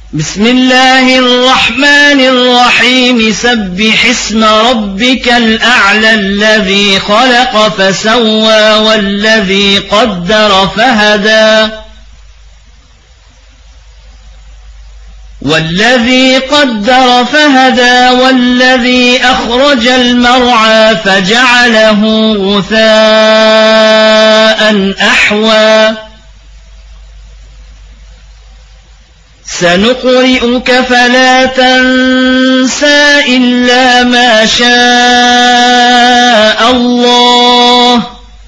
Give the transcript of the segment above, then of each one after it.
بسم الله الرحمن الرحيم سبح اسم ربك الأعلى الذي خلق فسوى والذي قدر فهدى والذي أخرج المرعى فجعله غثاء أحوى سنقرئك فلا تنسى إلا ما شاء الله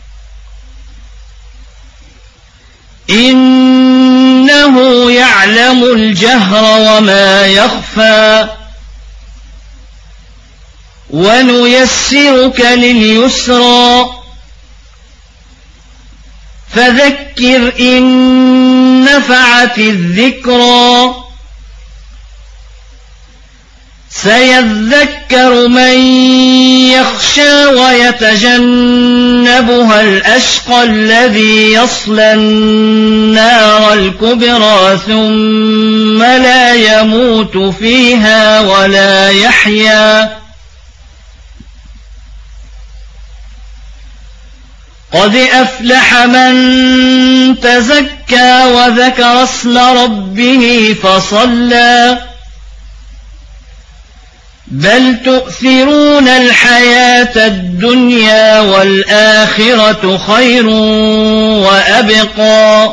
إنه يعلم الجهر وما يخفى ونيسرك لليسرى فذكر إن نفعت الذكرى سيذكر من يخشى ويتجنبها الأشقى الذي يصلى النار الكبرى ثم لا يموت فيها ولا يحيا قد أفلح من تزكى وذكر اسم ربه فصلى بل تؤثرون الحياة الدنيا والآخرة خير وأبقى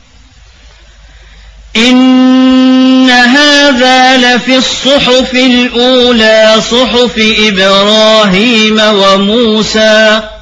إن هذا لفي الصحف الأولى صحف إبراهيم وموسى